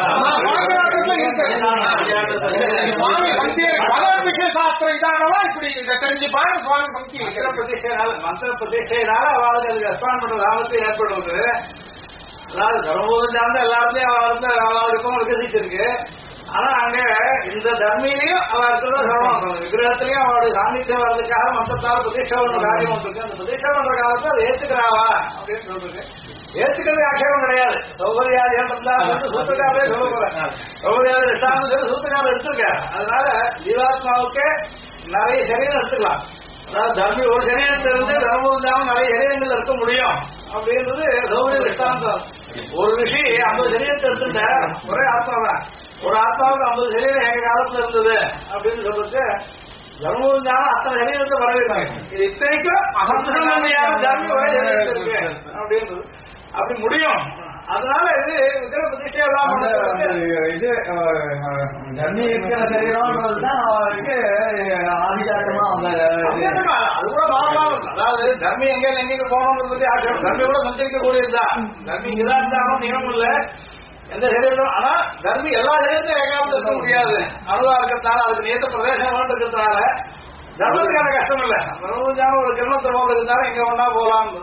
சாஸ்திரம் இதானவா இப்படி இதை தெரிஞ்சுப்பாங்க சுவாமி பங்கி மந்திர பிரதிஷ்டையினால அவளுக்கு அதுக்கு ரெஸ்பாண்ட் பண்ற ஆபத்து ஏற்படுவது. அதாவது தர்மபூதம் சார்ந்த எல்லாருமே அவளுக்கும் விகசிச்சிருக்கு. ஆனா அங்க இந்த தர்மிலையும் அவ இருக்கிறத சொல்லணும். விக்கிரகத்திலையும் அவளுடைய சாநித்தியம் வர்றதுக்காக மந்தத்தால பிரதீட்சை பண்ற காரியம் வந்துருக்கு. அந்த பிரதீட்சை பண்ற காலத்துல அதை ஏத்துக்கிறாவா அப்படின்னு சொல்றது ஏத்துக்கிறது ஆட்சேபம் கிடையாது. சௌகரியாதி சூத்திரக்காரே சொல்ல போறேன். சௌகரியாதி ரெண்டாவது சொல்லி சூத்திரக்காரர் எடுத்திருக்காரு. அதனால ஜீவாத்மாவுக்கு நிறைய சரீரம் எடுத்துக்கலாம். அதாவது தர்மி ஒரு சரீரத்திலிருந்து தர்மபுரம் நிறைய சரீரங்கள் இருக்க முடியும் அப்படின்றது சௌகரிய திஷ்டாந்தம். ஒரு ரிஷி 50 சரீரத்தை எடுத்துட்ட ஒரே ஆத்மாதான். ஒரு ஆத்மாவுக்கு 50 சரீரம் எங்க காலத்துல இருந்தது அப்படின்னு சொல்லிட்டு தர்மபுரம் அத்தனை சரீரத்தை வரவேற்றாங்க. இது இத்தனைக்கும் அகந்தமையான தர்மி ஒரே சரீரத்தில் இருக்கு அப்படின்றது அப்படி முடியும். அதனால இது விக்கிர பிரதிஷ்டை இது தர்மி இருக்கிற சரீரம்ன்றதுதான் அவருக்கு ஆதிஜாத்தமா அது கூட பாவமாக. அதாவது தர்மி எங்க எங்க போகணும்னு பத்தி ஆட்சி தர்மி கூட சஞ்சரிக்க கூடியதுதான். தர்மி இங்கதான் இருந்தாலும் நியமம் இல்ல எந்த சரீரம். ஆனா தர்மி எல்லா சரீரத்தையும் ஏகாமத்து இருக்க முடியாது. அணுவா இருக்கிறதுனால அதுக்கு நேற்று பிரதேசம் இருக்கிறதுனால தர்மத்துக்கான கஷ்டம் இல்ல. ஒரு ஜென்மத்தை போகிறதுனால எங்க ஒன்னா போகலாம்.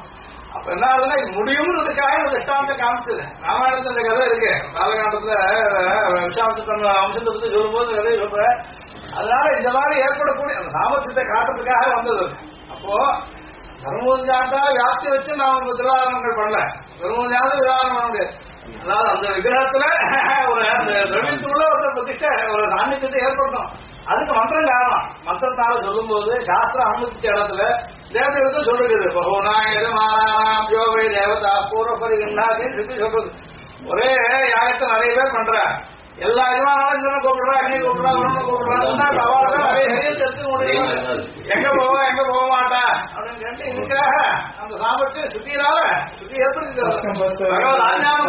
அப்ப என்ன ஆகுதுன்னா இது முடியும்ன்றதுக்காக இந்த திஷ்டாந்த காமிச்சது. ராமாயணத்துல இந்த கதை இருக்கு, பாலகாண்டத்துல விஷாந்தத்தன் அம்சத்தை பத்தி சொல்லும்போது கதை சொல்ற. அதனால இந்த மாதிரி ஏற்படக்கூடிய அந்த சாமர்த்தியத்தை காட்டுறதுக்காக வந்தது. அப்போ தர்மபுஞ்சாண்டா வியாப்தி வச்சு நான் உங்களுக்கு திருவாரணங்கள் பண்ணல, தர்மபுஞ்சாண்டு விவாதம் பண்ண முடியாது. அதாவது அந்த விக்கிரகத்துல ஒரு அந்த திரவியத்துக்குள்ள ஒரு பிரதிஷ்டை ஒரு சாநித்தியத்தை ஏற்படுத்தும். அதுக்கு மந்திரம் காரணம். மந்திரத்தால சொல்லும் போது சாஸ்திரம் அனுமதிச்ச இடத்துல தேவதைகளுக்கும் சொல்லுகிறது, யோகை தேவதா பூர்வபரிகண்டா அப்படின்னு சொல்லி சொல்றது. ஒரே யாகத்தை நிறைய பேர் பண்ற, எல்லா யஜமானாலும் கூப்பிடுறா, அக்னி கூப்பிடுறா, உடனே கூப்பிடுறாங்க, அவளுக்கு நிறைய ஹெரியத்தை எடுத்துக்க முடியும். எங்க போக மாட்டா அப்படின்னு கேட்டு இதுக்காக அந்த சாமர்த்தியம் சுத்தினால சுத்தி ஏற்படுத்தி பகவத் ஆஞ்ஞானம்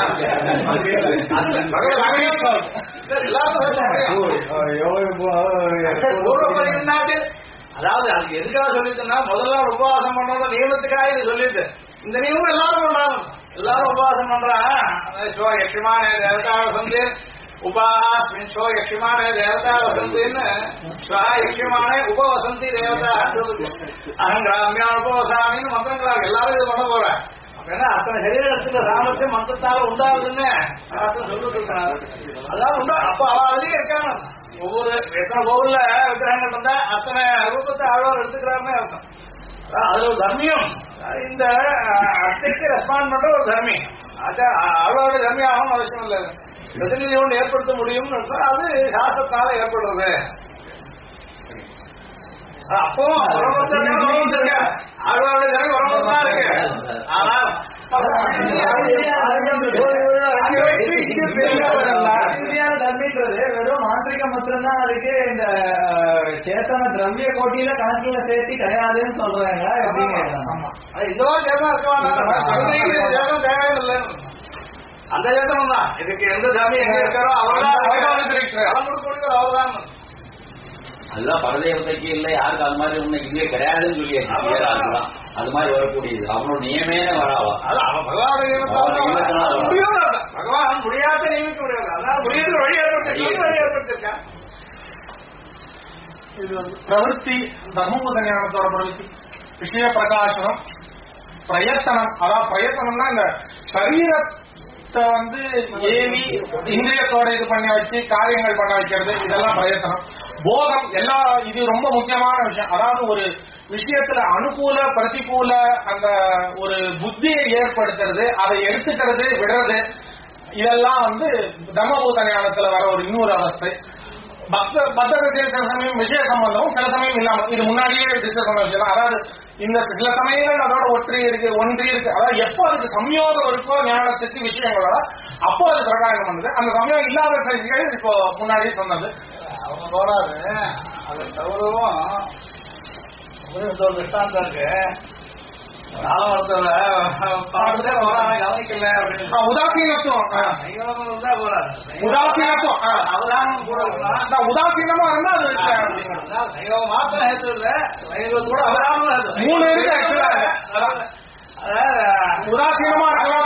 பூர்வபரிகண்டாட்டு. அதாவது அதுக்கு எதுக்காக சொல்லிட்டுன்னா முதல்ல உபவாசம் பண்றோம் நியமத்துக்காக இது சொல்லிட்டு இந்த நியமம் எல்லாரும் பண்றாங்க. எல்லாரும் உபவாசம் பண்றா யட்சிமான தேவதா வசந்தி உபாஸ்மின் சோ யட்சிமான தேவதா வசந்தின்னு யட்சிமான உபவசந்தி தேவதா அகங்கிராமியா உபவசாமின்னு மந்திரங்களாக எல்லாரும் இது பண்ண போற. அப்படின்னா அத்தனை சரீரத்துக்கு சாமர்த்தியம் மந்திரத்தால உண்டாகுதுன்னு சொல்லிட்டு இருக்காங்க. அதான் உண்டா. அப்ப அதுலயே இருக்காங்க. ஒவ்வொரு எத்தனை கோவில்ல விக்கிரகங்கள் இருந்தா அத்தனை ரூபத்தை ஆழ்வார் எடுத்துக்கிறாருன்னு அர்த்தம். அதுல ஒரு தர்மியம் இந்த அர்த்தத்துக்கு ரெஸ்பாண்ட் பண்ற ஒரு தர்மி. ஆழ்வாரோட தர்மி ஆகும் அவசியம் இல்லை. பிரதிநிதி ஒன்று ஏற்படுத்த முடியும், அது சாஸ்திரத்தால ஏற்படுறது. அப்போ ஆழ்வாரோட தர்மி வரதான் இருக்கு. ஆனால் வெறும் மாந்திரிக மந்திரம் தான் இருக்கு. இந்த சேத்தன திரவிய கோட்டியில கணக்குல சேர்த்து கிடையாதுன்னு சொல்றாங்க. அந்த சேத்தனம் தான் இதுக்கு எந்த சாமி எங்க இருக்காரோ அவர்தான். அதுதான் பரதேவதைக்கு இல்லை யாருக்கு அது மாதிரி ஒண்ணு இங்கே கிடையாதுன்னு சொல்லி அது மாதிரி வரக்கூடியது அவனோட நியமேன வராவா. பகவான் முடியாத நியமிக்க முடியாது. அதான் முடியாத வழி ஏற்பட்டிருக்கேன். இது பிரவருத்தி தர்மபூத ஞானத்தோட பிரவருத்தி விஷய பிரகாசனம் பிரயத்தனம். அதாவது பிரயத்தனம்னா இந்த சரீரத்தை ஏவி இந்திரியத்தோட இது பண்ணி வச்சு காரியங்கள் பண்ண வைக்கிறது, இதெல்லாம் பிரயத்தனம். போகம் எல்லா இது ரொம்ப முக்கியமான விஷயம். அதாவது ஒரு விஷயத்துல அனுகூல பிரதிகூல அந்த ஒரு புத்தியை ஏற்படுத்துறது, அதை எடுத்துக்கிறது விடுறது, இதெல்லாம் தர்மபூத ஞானத்துல வர ஒரு இன்னொரு அவஸ்தை. பக்தர்கள் சில சமயம் விஷய சம்பந்தமும் சில சமயம் இல்லாம இது முன்னாடியே டிஸ்கஸ் பண்ண வச்சுக்கலாம். அதாவது இந்த சில சமயங்கள் அதோட ஒன்றி இருக்கு. அதாவது எப்போ அதுக்கு சம்யோகம் இருக்கோ ஞானத்துக்கு விஷயங்களோட அப்போ அது பிரகாரம் பண்ணுது. அந்த சமயம் இல்லாத சைகள் இப்போ முன்னாடியே சொன்னது அவங்க போறாரு. அது தவறும் திருஷ்டாந்தம் இருக்கு. பாடத்துல போறாங்க கவனிக்கல அப்படின்னு உதாசீனத்துவம் போறாரு. உதாசீனத்துவம் அவதானம் கூட உதாசீனமா இருந்தா அது சைவம் மாத்திரம் ஏற்று இல்ல, சைவம் கூட அவதானம் 3 இருக்கு. ஆக்சுவலா உதாசீனமா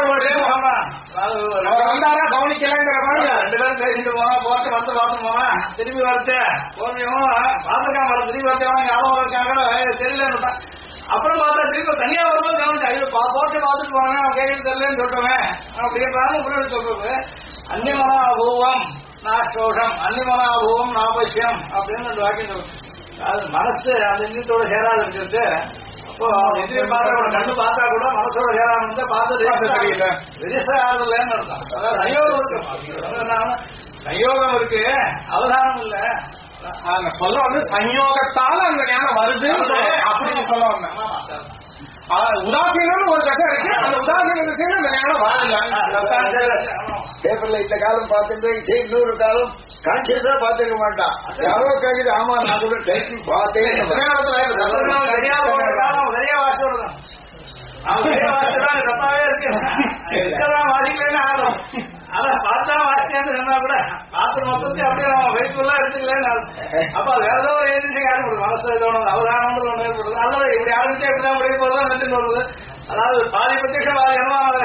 அவர் வந்தாரா கவனிக்கலங்கிற மாதிரி 2 பேரும் பேசிட்டு போனா போட்டு பார்த்து போனா திரும்பி வரத்து போனியும் பார்த்துருக்காங்க வர திரும்பி வரத்தவங்க யாரும் இருக்காங்க தெரியல. அப்புறம் பார்த்தா திரும்ப தனியா வரும்போது கவனிச்சு போட்டு பார்த்துட்டு போனாங்க அவன் கையில் தெரியலன்னு சொல்றவன் அப்படின்றாங்க. முன்னாடி சொல்றது அந்நியமனாபூவம் நாஷோஷம் அந்நியமனாபூவம் நாபஷ்யம் அப்படின்னு 2 வாக்கியம் சொல்லுவோம். அது மனசு அந்த இன்னத்தோட சேராது இருக்கிறது. அப்போ எதிரையும் பார்த்தா கூட கண்ணு பார்த்தா கூட மனசோட சேராம இருந்தா பார்த்து தெரியல ரெஜிஸ்டர் ஆகுதுன்னு அர்த்தம். அதாவது சயோகம் இருக்கு, சயோகம் இருக்கு, அவதானம் இல்ல. சொல்ல சயோகத்தால அந்த ஞானம் வருது அப்படின்னு சொல்ல வந்தேன். உதாசீனம் ஒரு கதை இருக்கு, அந்த உதாசீன திசையில அந்த ஞானம் வரல. பேப்பர்ல இந்த காலம் பார்த்துட்டு இன்னொரு காலம் கான்சியஸா பாத்துக்க மாட்டான். யாரோ கேக்குது ஆமா நான் கூட டைட்டில் பார்த்தேன். சரியா வாசிச்சு தப்பாவே இருக்கு வாசிக்கலன்னு ஆகும். அதான் பார்த்தா வாசிக்கலான்னு சொன்னா கூட பார்த்து மொத்தத்தையும் அப்படியே நம்ம வயிற்றுலாம் எடுத்துக்கலன்னு அப்ப அது வேற ஏதோ ஒரு ஏஜென்சி ஆரம்பிடுது. மனசு இதோட அவதானம் ஒன்று ஏற்படுது. அல்லது இப்படி ஆரம்பிச்சு எப்படிதான் முடிய போதுதான் நின்று வருது. அதாவது பாதி பிரத்யட்சம் பாதி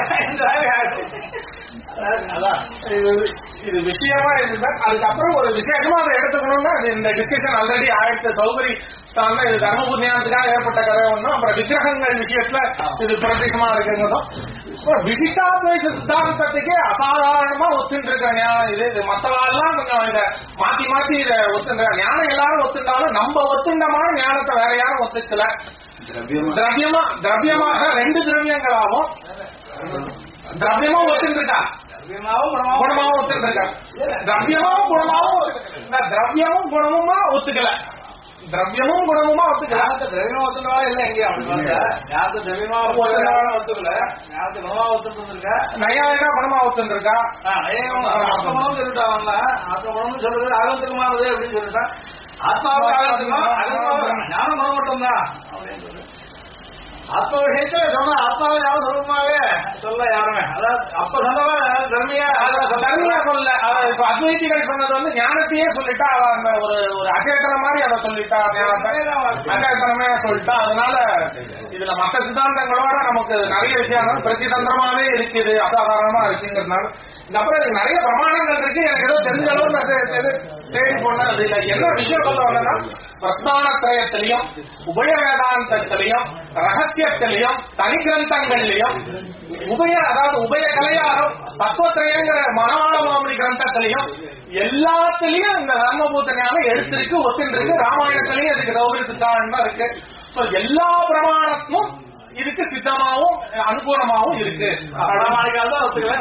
அதான் இது விஷயமா இருந்தா அதுக்கப்புறம் ஒரு விசேஷமா அதை எடுத்துக்கணும்னா இந்த டிஸ்கஷன் ஆல்ரெடி ஆயிடுச்சு. சௌகரி இது தர்மபுரி ஞானத்துக்காக ஏற்பட்ட கதை ஒண்ணும், அப்புறம் விக்கிரகங்கள் விஷயத்துல இது பிரத்யேகமா இருக்குங்கிறதும், விசிஷ்டாத்வைத சித்தாந்தத்துக்கே அசாதாரணமா ஒத்துட்டு இருக்க ஞானம் இது. மற்றவாள்லாம் கொஞ்சம் இதை மாத்தி மாத்தி இதை ஒத்துன்ற ஞானம் எல்லாரும் ஒத்துட்டாலும் நம்ம ஒத்துண்டமான ஞானத்தை வேற யாரும் ஒத்துக்கல. திரவியமாக 2 திரவியங்களாகவும் திரவியமும் ஒத்துட்டு இருக்கா, குணமாவும் ஒத்துட்டு இருக்கா. திரவியமாவும் குணமாவும் திரவியமும் குணமுமா ஒத்துக்கல, திரவியமும் குணமுமா ஒத்துக்கல. திரவியமா ஒத்துனாலும் இல்லை எங்கேயும் யாருக்கு திரவியமா ஒத்துக்கல, யாருக்கு குணமா ஒத்துருக்கா, நயாயினா குணமா ஒத்துட்டு இருக்கா. ஆத்மகுணம் சொல்லிட்டாங்கல்ல, ஆத்மகுணம்னு சொல்றது ஆகத்துக்குமானது அப்படின்னு சொல்லிட்டா, ஆத்மாவுக்கு ஆகத்துக்கும் ஞான குணம் மட்டும்தான் அப்படின்னு சொல்லு. ஆத்ம விஷயத்துல சொன்ன ஆத்மாவை யாரும் சொல்லுமாவே சொல்ல யாருமே, அதாவது அப்ப சொன்னவா தர்மியா சொல்ல. இப்ப அத்வைத்திகள் சொன்னது வந்து ஞானத்தையே சொல்லிட்டா, அந்த ஒரு அச்சேத்தன மாதிரி அதை சொல்லிட்டா, அச்சேத்தனமே சொல்லிட்டா. அதனால இதுல மற்ற சித்தாந்தங்களோட நமக்கு நிறைய விஷயம் பிரதிதந்திரமாவே இருக்குது, அசாதாரணமா இருக்குங்கிறதுனால. அப்புறம் இதுக்கு நிறைய பிரமாணங்கள் இருக்கு, எனக்கு ஏதோ தெரிஞ்ச அளவு தேடி போனது இல்ல. என்ன விஷயம் சொல்ல வந்தா, பிரஸ்தானத்திரயத்திலையும் உபய வேதாந்தத்திலையும் ரகசியத்திலையும் தனி கிரந்தங்கள்லையும் அதாவது உபய கலையாரும் தத்துவத்திரயங்கிற மனவாளமாமணி கிரந்தத்திலையும் எல்லாத்திலையும் இந்த தர்மபூத ஞானம் எடுத்திருக்கு, ஒத்துருக்கு. ராமாயணத்திலையும் இதுக்கு சௌகரியத்துக்கான இருக்கு. எல்லா பிரமாணத்தும் இதுக்கு சித்தமாவும் அனுகூலமாவும் இருக்கு. ராமாயணக்கால் தான் ஒத்துக்கல,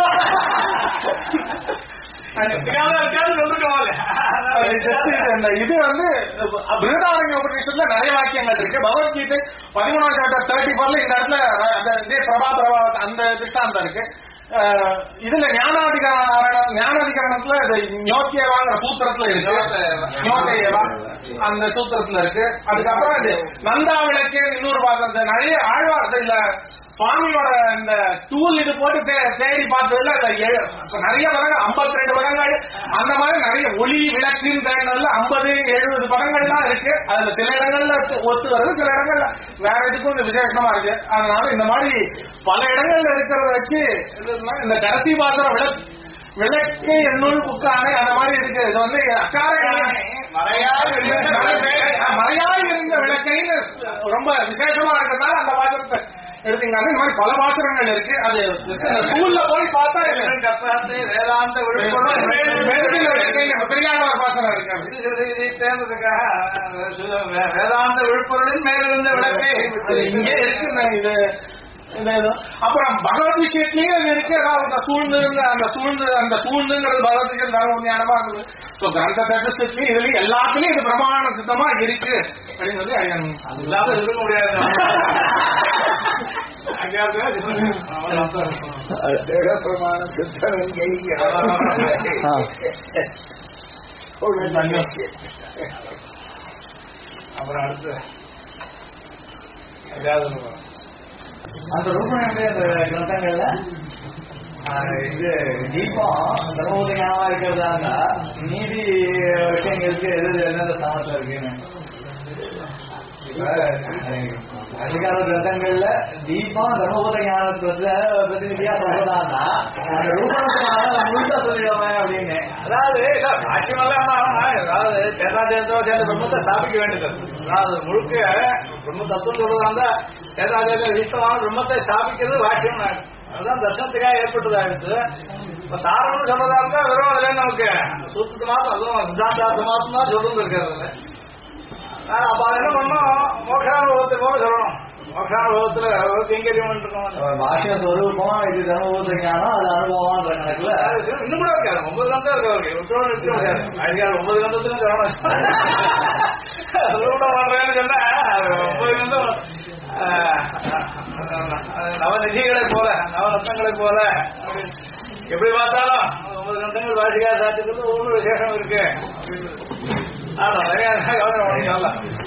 இது வந்து பிருதாரண்ய உபநிஷத்துல நிறைய வாக்கியங்கள் இருக்கு. பகவத்கீதை 13ஆம் சாப்டர் 34 இந்த இடத்துல பிரபா அந்த திட்டாந்தம் இருக்கு. இதுல ஞானாதிகரணத்துல ஞோக்கியவாங்கிற சூத்திரத்துல இருக்கு, ஞோக்கியவா அந்த சூத்திரத்துல இருக்கு. அதுக்கப்புறம் இது நந்தா விளக்கு இன்னொரு பாத்திரம் நிறைய ஆழ்வார் இல்ல சுவாமியோட இந்த டூல் இது போட்டு தேடி பார்த்ததுல நிறைய படங்கள் 52 படங்கள் அந்த மாதிரி நிறைய ஒளி விளக்குன்னு தேடினதுல 50-70 படங்கள்லாம் இருக்கு. அதுல சில இடங்கள்ல ஒத்து வருது, சில இடங்கள்ல வேற எதுக்கும் இந்த விசேஷமா இருக்கு. அதனால இந்த மாதிரி பல இடங்கள்ல இருக்கிறத வச்சு இந்த கடைசி பாத்திரம் விளக்கு என்னுள் புக்கானே அந்த மாதிரி இருக்கு. இது வந்து மறையாய் இருந்த விளக்கைன்னு ரொம்ப விசேஷமா இருக்கிறதுனால அந்த பாத்திரத்தை எடுத்தீங்கன்னா இந்த மாதிரி பல பாத்திரங்கள் இருக்கு. அது ஸ்கூல்ல போய் பார்த்தா வேதாந்த பெரியார் பாத்திரம் இருக்கு. வேதாந்த விழுப்புரலின் மேலிருந்த விளக்கை இங்கே இருக்கு. இது அப்புறம் பகவத் விஷயத்திலேயே அது இருக்கு. அதாவது சூழ்ந்துங்கிறது பகவத்கீதை தர்ம ஞானமா இருந்தது. கிரந்த தர்மத்திலையும் இதுலயும் எல்லாத்துலயும் இது பிரமாண சித்தமா இருக்கு அப்படின்னு சொல்லி இல்லாத இருக்க முடியாது. அப்புறம் அடுத்து அந்த ரூபனுடைய அந்த கிரந்தங்கள்ல இது தீபம் தர்மபுரி ஞானமா இருக்கிறதாங்க நீதி விஷயங்களுக்கு எந்தெந்த ஸ்தானத்துல இருக்குன்னு அதிகார கிரந்தங்கள்ல தீபம் தர்மபுர ஞானத்துல பிரதிநிதியா சொல்றதான்னா அந்த ரூபணத்தினால முழுசா சொல்லிடுவாங்க அப்படின்னு. அதாவது சேதாஜயத்தோ சேர்ந்த பிரம்மத்தை ஸ்தாபிக்க வேண்டியது. அதாவது முழுக்க பிரம்ம தத்துவம் சொல்றதா சேதாஜயத்தை விஷ்டமான பிரம்மத்தை ஸ்தாபிக்கிறது வாக்கியம். அதுதான் தர்சனத்துக்காக ஏற்பட்டதாயிடுச்சு. இப்ப சாரம்னு சொல்றதா இருந்தா வெறும் அதுல நமக்கு சூத்திரத்து மாசம் அதுவும் சித்தாந்தார்த்த மாசம் தான் சொல்றது இருக்கிறது. அப்ப அது என்ன பண்ணோம், மோட்சானுபவத்தை போல சொல்லணும். மோட்சானுபவத்துல கைங்கரியம் இருக்கணும். பாஷ்ய ஸ்வரூபம் இது தர்மபூத ஞானம், அது அனுபவம்ன்ற கணக்குல இன்னும் கூட இருக்காரு. 9 கந்தம் இருக்கு அவருக்கு. உத்தரவு நிறுத்த முடியாது. 9 கந்தத்துக்கும் சொல்லணும். கூட பண்றேன்னு சொன்னா 9 கந்தம் நவநிதிகளை போல நவரத்னங்களை போல எப்படி பார்த்தாலும் 9 கந்தங்கள் பாஷிகா சாட்சிக்கிறது ஒவ்வொரு விசேஷம் இருக்கு. நிறைய கவனம் பண்ணி சொல்லலாம்.